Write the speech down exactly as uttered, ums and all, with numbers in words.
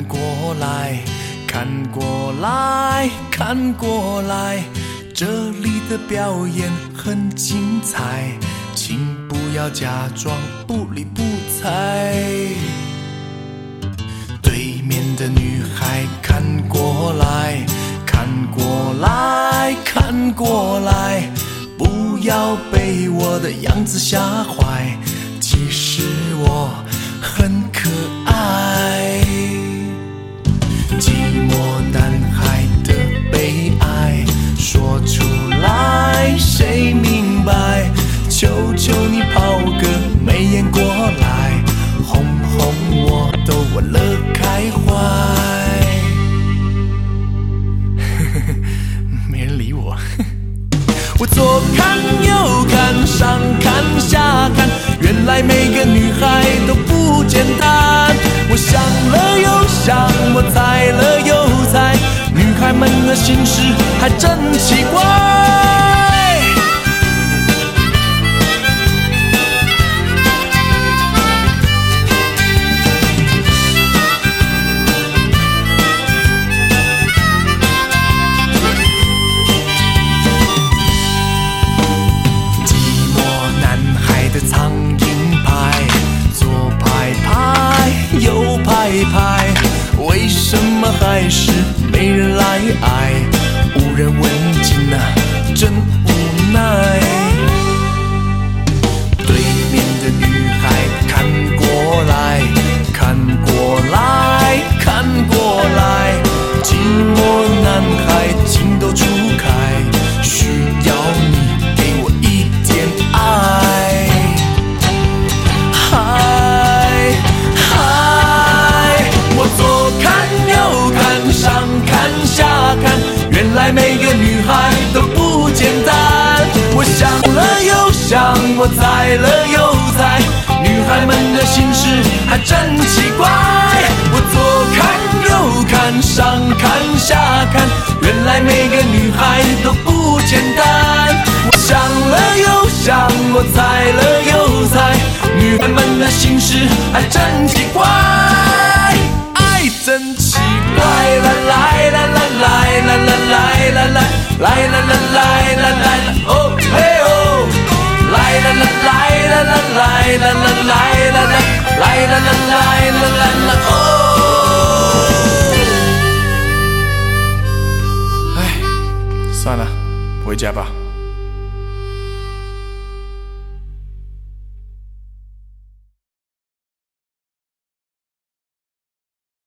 过来，看过来，看过来，这里的表演很精彩，请不要假装不理不睬。对面的女孩看过来，看过来，看过来，不要被我的样子吓坏，其实我很可爱。寂寞男孩的悲哀说出来谁明白，求求你抛个媚眼过来，哄哄我都玩乐开怀。没人理我。我左看右看上看下看，原来每个女孩都不简单。我想了又想，我猜了又猜，女孩们的心事还真奇怪。苍蝇拍，左拍拍，右拍拍，为什么还是没人来爱？无人问津啊，真无奈。对面的女孩看过来，看过来，看过来，寂寞男孩情窦初开，需要你给我一点爱。原来每个女孩都不简单，我想了又想，我猜了又猜，女孩们的心事还真奇怪。我左看右看上看下看，原来每个女孩都不简单。我想了又想，我猜了又猜，女孩们的心事还真奇怪。爱真奇怪，啦啦啦啦啦啦啦啦啦，来啦啦来啦来啦，哦嘿哦，来啦啦来啦啦来啦啦来啦啦，来啦啦来啦啦啦哦。哎，算了，回家吧。